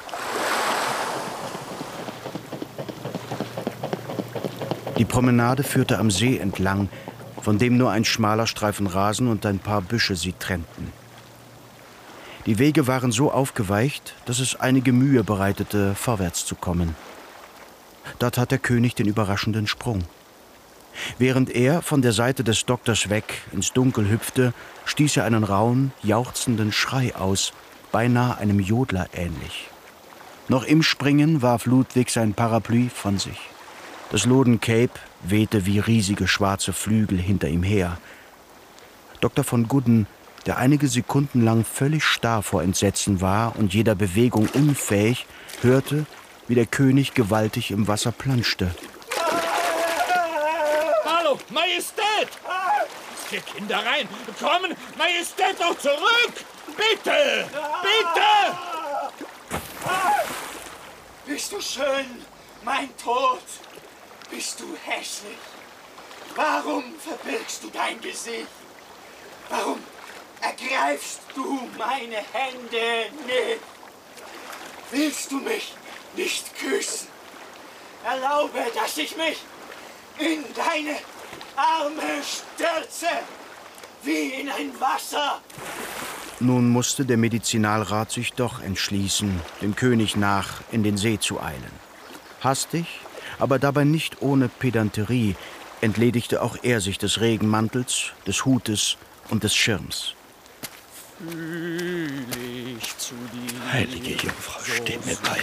Die Promenade führte am See entlang, von dem nur ein schmaler Streifen Rasen und ein paar Büsche sie trennten. Die Wege waren so aufgeweicht, dass es einige Mühe bereitete, vorwärts zu kommen. Da tat der König den überraschenden Sprung. Während er von der Seite des Doktors weg ins Dunkel hüpfte, stieß er einen rauen, jauchzenden Schrei aus, beinahe einem Jodler ähnlich. Noch im Springen warf Ludwig sein Parapluie von sich. Das Loden-Cape wehte wie riesige schwarze Flügel hinter ihm her. Doktor von Gudden, der einige Sekunden lang völlig starr vor Entsetzen war und jeder Bewegung unfähig, hörte, wie der König gewaltig im Wasser planschte. Hallo, Majestät! Vier Kinder rein! Kommen! Majestät, doch zurück! Bitte! Bitte! Bist du schön, mein Tod? Bist du hässlich? Warum verbirgst du dein Gesicht? Warum ergreifst du meine Hände nicht? Willst du mich nicht küssen? Erlaube, dass ich mich in deine Arme stürze, wie in ein Wasser. Nun musste der Medizinalrat sich doch entschließen, dem König nach in den See zu eilen. Hastig, aber dabei nicht ohne Pedanterie, entledigte auch er sich des Regenmantels, des Hutes und des Schirms. Fühl ich zu dir. Heilige Jungfrau, steh mir bei.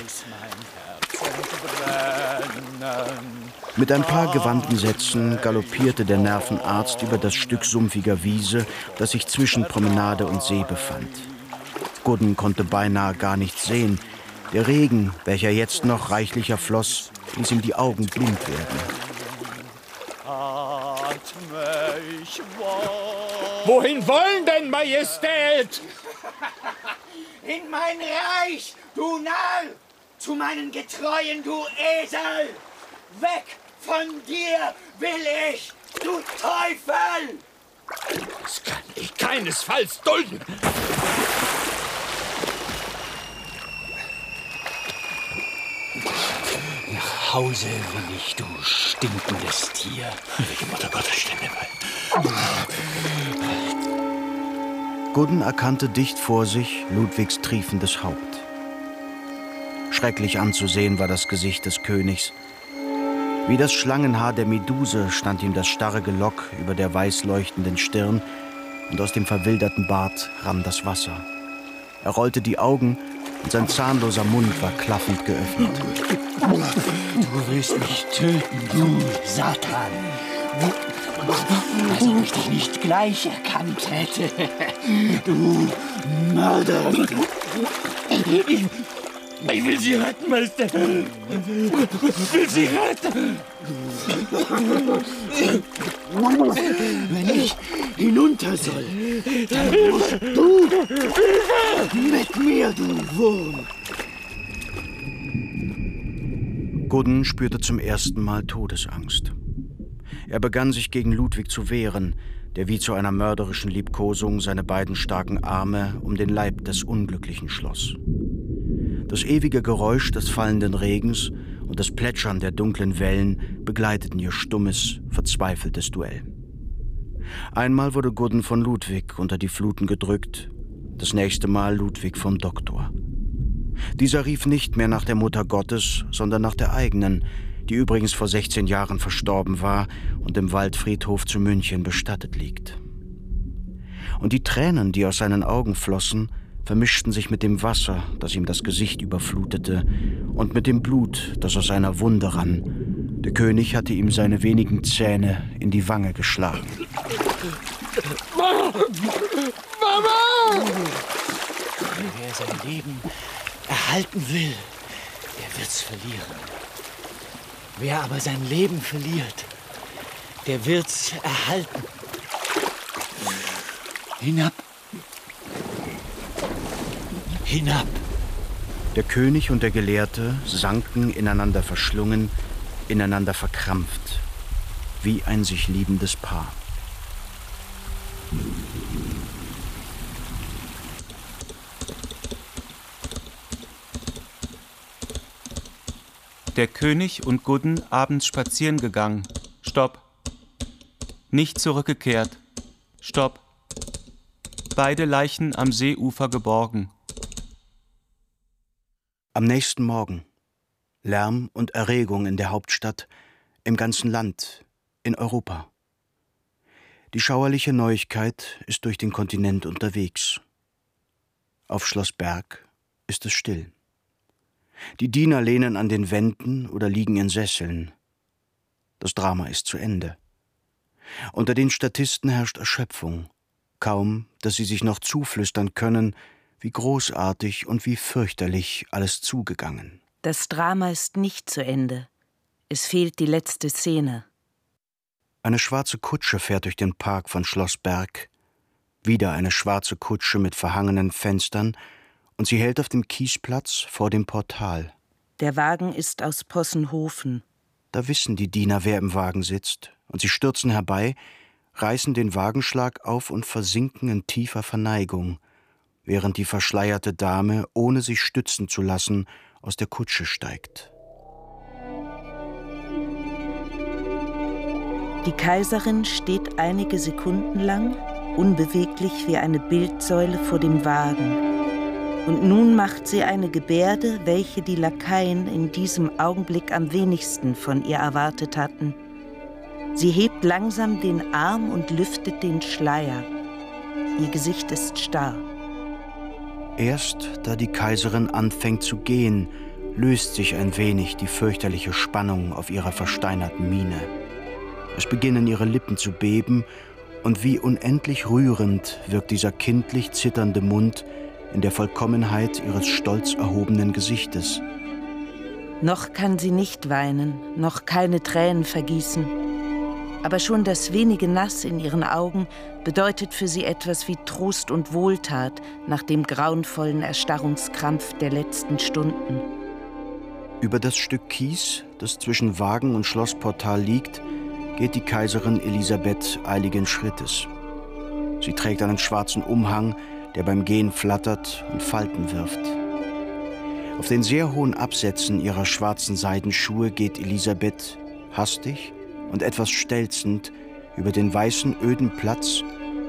Mit ein paar gewandten Sätzen galoppierte der Nervenarzt über das Stück sumpfiger Wiese, das sich zwischen Promenade und See befand. Gudden konnte beinahe gar nichts sehen. Der Regen, welcher jetzt noch reichlicher floss, ließ ihm die Augen blind werden. Wohin wollen denn, Majestät? In mein Reich, du Narr! Zu meinen Getreuen, du Esel! Weg von dir will ich, du Teufel! Das kann ich keinesfalls dulden! Nach Hause will ich, du stinkendes Tier. Heilige Mutter Gottes, steh mir bei. Gudden erkannte dicht vor sich Ludwigs triefendes Haupt. Schrecklich anzusehen war das Gesicht des Königs. Wie das Schlangenhaar der Meduse stand ihm das starre Gelock über der weiß leuchtenden Stirn, und aus dem verwilderten Bart rann das Wasser. Er rollte die Augen, und sein zahnloser Mund war klaffend geöffnet. Du willst mich töten, du Satan. Als ob ich dich nicht gleich erkannt hätte. Du Mörder. Ich, ich will sie retten, Meister. Ich will sie retten. Wenn ich hinunter soll, dann musst du mit mir, du Wurm. Gudden spürte zum ersten Mal Todesangst. Er begann sich gegen Ludwig zu wehren, der wie zu einer mörderischen Liebkosung seine beiden starken Arme um den Leib des Unglücklichen schloss. Das ewige Geräusch des fallenden Regens und das Plätschern der dunklen Wellen begleiteten ihr stummes, verzweifeltes Duell. Einmal wurde Gudden von Ludwig unter die Fluten gedrückt, das nächste Mal Ludwig vom Doktor. Dieser rief nicht mehr nach der Mutter Gottes, sondern nach der eigenen, die übrigens vor sechzehn Jahren verstorben war und im Waldfriedhof zu München bestattet liegt. Und die Tränen, die aus seinen Augen flossen, vermischten sich mit dem Wasser, das ihm das Gesicht überflutete, und mit dem Blut, das aus seiner Wunde rann. Der König hatte ihm seine wenigen Zähne in die Wange geschlagen. Mama! Wer sein Leben erhalten will, der wird's verlieren. Wer aber sein Leben verliert, der wird's erhalten. Hinab. Hinab. Der König und der Gelehrte sanken ineinander verschlungen, ineinander verkrampft, wie ein sich liebendes Paar. Der König und Gudden abends spazieren gegangen. Stopp. Nicht zurückgekehrt. Stopp. Beide Leichen am Seeufer geborgen. Am nächsten Morgen. Lärm und Erregung in der Hauptstadt, im ganzen Land, in Europa. Die schauerliche Neuigkeit ist durch den Kontinent unterwegs. Auf Schloss Berg ist es still. Die Diener lehnen an den Wänden oder liegen in Sesseln. Das Drama ist zu Ende. Unter den Statisten herrscht Erschöpfung. Kaum, dass sie sich noch zuflüstern können, wie großartig und wie fürchterlich alles zugegangen. Das Drama ist nicht zu Ende. Es fehlt die letzte Szene. Eine schwarze Kutsche fährt durch den Park von Schloss Berg. Wieder eine schwarze Kutsche mit verhangenen Fenstern, und sie hält auf dem Kiesplatz vor dem Portal. Der Wagen ist aus Possenhofen. Da wissen die Diener, wer im Wagen sitzt, und sie stürzen herbei, reißen den Wagenschlag auf und versinken in tiefer Verneigung, während die verschleierte Dame, ohne sich stützen zu lassen, aus der Kutsche steigt. Die Kaiserin steht einige Sekunden lang, unbeweglich wie eine Bildsäule vor dem Wagen. Und nun macht sie eine Gebärde, welche die Lakaien in diesem Augenblick am wenigsten von ihr erwartet hatten. Sie hebt langsam den Arm und lüftet den Schleier. Ihr Gesicht ist starr. Erst da die Kaiserin anfängt zu gehen, löst sich ein wenig die fürchterliche Spannung auf ihrer versteinerten Miene. Es beginnen ihre Lippen zu beben, und wie unendlich rührend wirkt dieser kindlich zitternde Mund in der Vollkommenheit ihres stolz erhobenen Gesichtes. Noch kann sie nicht weinen, noch keine Tränen vergießen. Aber schon das wenige Nass in ihren Augen bedeutet für sie etwas wie Trost und Wohltat nach dem grauenvollen Erstarrungskrampf der letzten Stunden. Über das Stück Kies, das zwischen Wagen und Schlossportal liegt, geht die Kaiserin Elisabeth eiligen Schrittes. Sie trägt einen schwarzen Umhang, der beim Gehen flattert und Falten wirft. Auf den sehr hohen Absätzen ihrer schwarzen Seidenschuhe geht Elisabeth hastig und etwas stelzend über den weißen, öden Platz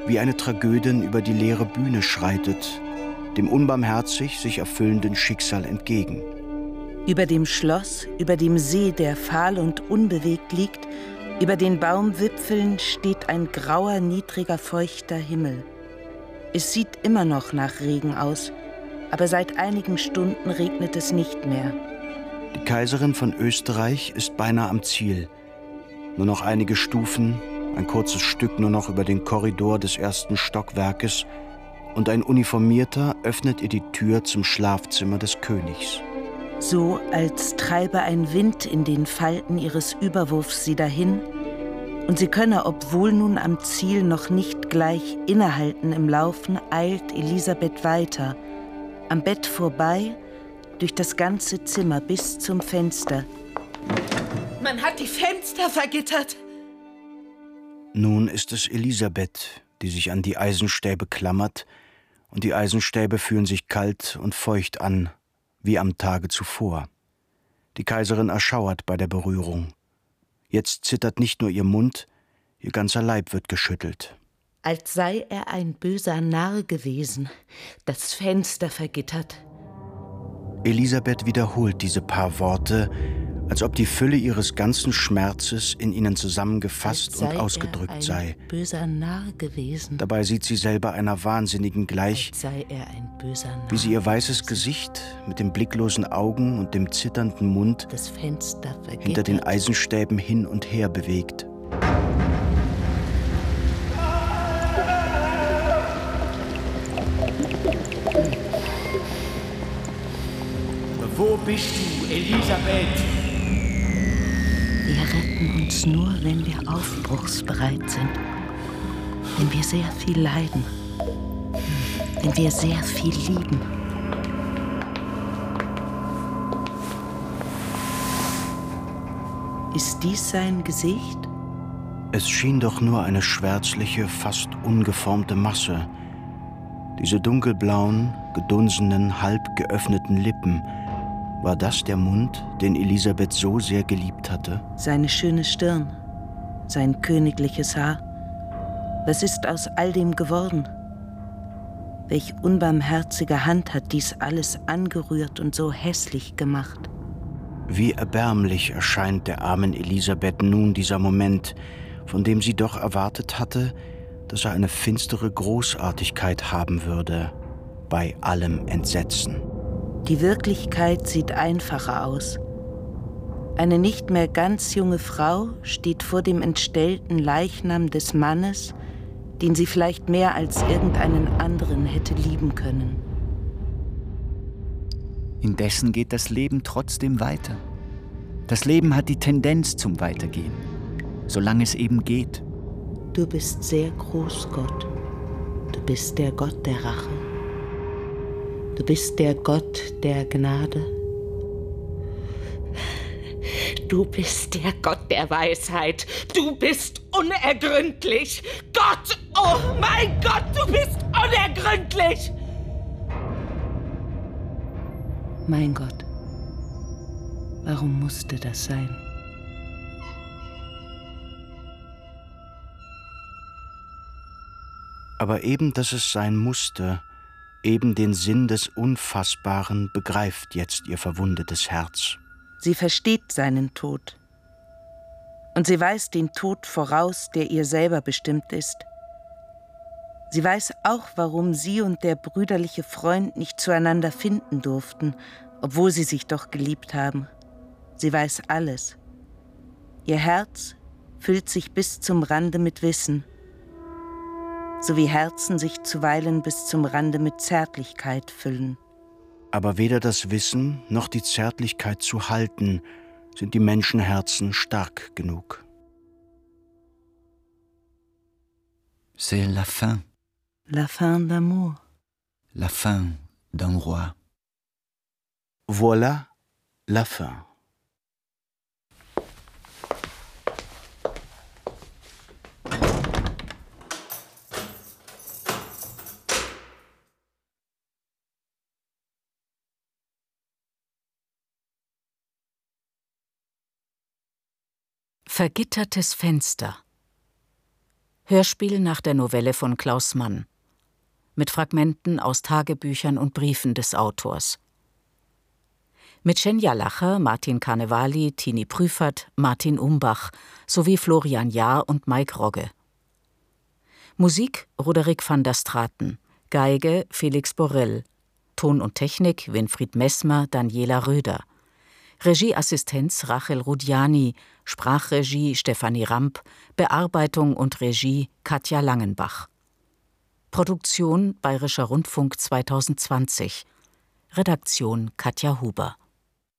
wie eine Tragödin über die leere Bühne schreitet, dem unbarmherzig sich erfüllenden Schicksal entgegen. Über dem Schloss, über dem See, der fahl und unbewegt liegt, über den Baumwipfeln steht ein grauer, niedriger, feuchter Himmel. Es sieht immer noch nach Regen aus, aber seit einigen Stunden regnet es nicht mehr. Die Kaiserin von Österreich ist beinahe am Ziel. Nur noch einige Stufen, ein kurzes Stück nur noch über den Korridor des ersten Stockwerkes und ein Uniformierter öffnet ihr die Tür zum Schlafzimmer des Königs. So, als treibe ein Wind in den Falten ihres Überwurfs sie dahin, und sie könne, obwohl nun am Ziel noch nicht gleich innehalten im Laufen, eilt Elisabeth weiter, am Bett vorbei, durch das ganze Zimmer bis zum Fenster. Man hat die Fenster vergittert. Nun ist es Elisabeth, die sich an die Eisenstäbe klammert, und die Eisenstäbe fühlen sich kalt und feucht an, wie am Tage zuvor. Die Kaiserin erschauert bei der Berührung. Jetzt zittert nicht nur ihr Mund, ihr ganzer Leib wird geschüttelt. Als sei er ein böser Narr gewesen, das Fenster vergittert. Elisabeth wiederholt diese paar Worte, als ob die Fülle ihres ganzen Schmerzes in ihnen zusammengefasst und ausgedrückt sei. Böser Narr gewesen. Dabei sieht sie selber einer Wahnsinnigen gleich, Als sei er ein böser Narr. wie sie ihr weißes Gesicht mit den blicklosen Augen und dem zitternden Mund das Fenster vergittert. hinter den Eisenstäben hin und her bewegt. Wo bist du, Elisabeth? Wir retten uns nur, wenn wir aufbruchsbereit sind, wenn wir sehr viel leiden, wenn wir sehr viel lieben. Ist dies sein Gesicht? Es schien doch nur eine schwärzliche, fast ungeformte Masse. Diese dunkelblauen, gedunsenen, halb geöffneten Lippen. War das der Mund, den Elisabeth so sehr geliebt hatte? Seine schöne Stirn, sein königliches Haar. Was ist aus all dem geworden? Welch unbarmherzige Hand hat dies alles angerührt und so hässlich gemacht? Wie erbärmlich erscheint der armen Elisabeth nun dieser Moment, von dem sie doch erwartet hatte, dass er eine finstere Großartigkeit haben würde, bei allem Entsetzen. Die Wirklichkeit sieht einfacher aus. Eine nicht mehr ganz junge Frau steht vor dem entstellten Leichnam des Mannes, den sie vielleicht mehr als irgendeinen anderen hätte lieben können. Indessen geht das Leben trotzdem weiter. Das Leben hat die Tendenz zum Weitergehen, solange es eben geht. Du bist sehr groß, Gott. Du bist der Gott der Rache. Du bist der Gott der Gnade. Du bist der Gott der Weisheit. Du bist unergründlich. Gott, oh mein Gott, du bist unergründlich. Mein Gott, warum musste das sein? Aber eben, dass es sein musste, eben den Sinn des Unfassbaren begreift jetzt ihr verwundetes Herz. Sie versteht seinen Tod. Und sie weiß den Tod voraus, der ihr selber bestimmt ist. Sie weiß auch, warum sie und der brüderliche Freund nicht zueinander finden durften, obwohl sie sich doch geliebt haben. Sie weiß alles. Ihr Herz füllt sich bis zum Rande mit Wissen, so wie Herzen sich zuweilen bis zum Rande mit Zärtlichkeit füllen. Aber weder das Wissen noch die Zärtlichkeit zu halten, sind die Menschenherzen stark genug. C'est la fin. La fin d'amour. La fin d'un roi. Voilà la fin. Vergittertes Fenster. Hörspiel nach der Novelle von Klaus Mann. Mit Fragmenten aus Tagebüchern und Briefen des Autors. Mit Schenja Lacher, Martin Carnevali, Tini Prüfert, Martin Umbach sowie Florian Jahr und Mike Rogge. Musik Roderick van der Straten, Geige Felix Borrell, Ton und Technik Winfried Messmer, Daniela Röder, Regieassistenz Rachel Rudiani, Sprachregie Stefanie Ramp, Bearbeitung und Regie Katja Langenbach. Produktion Bayerischer Rundfunk zweitausendzwanzig. Redaktion Katja Huber.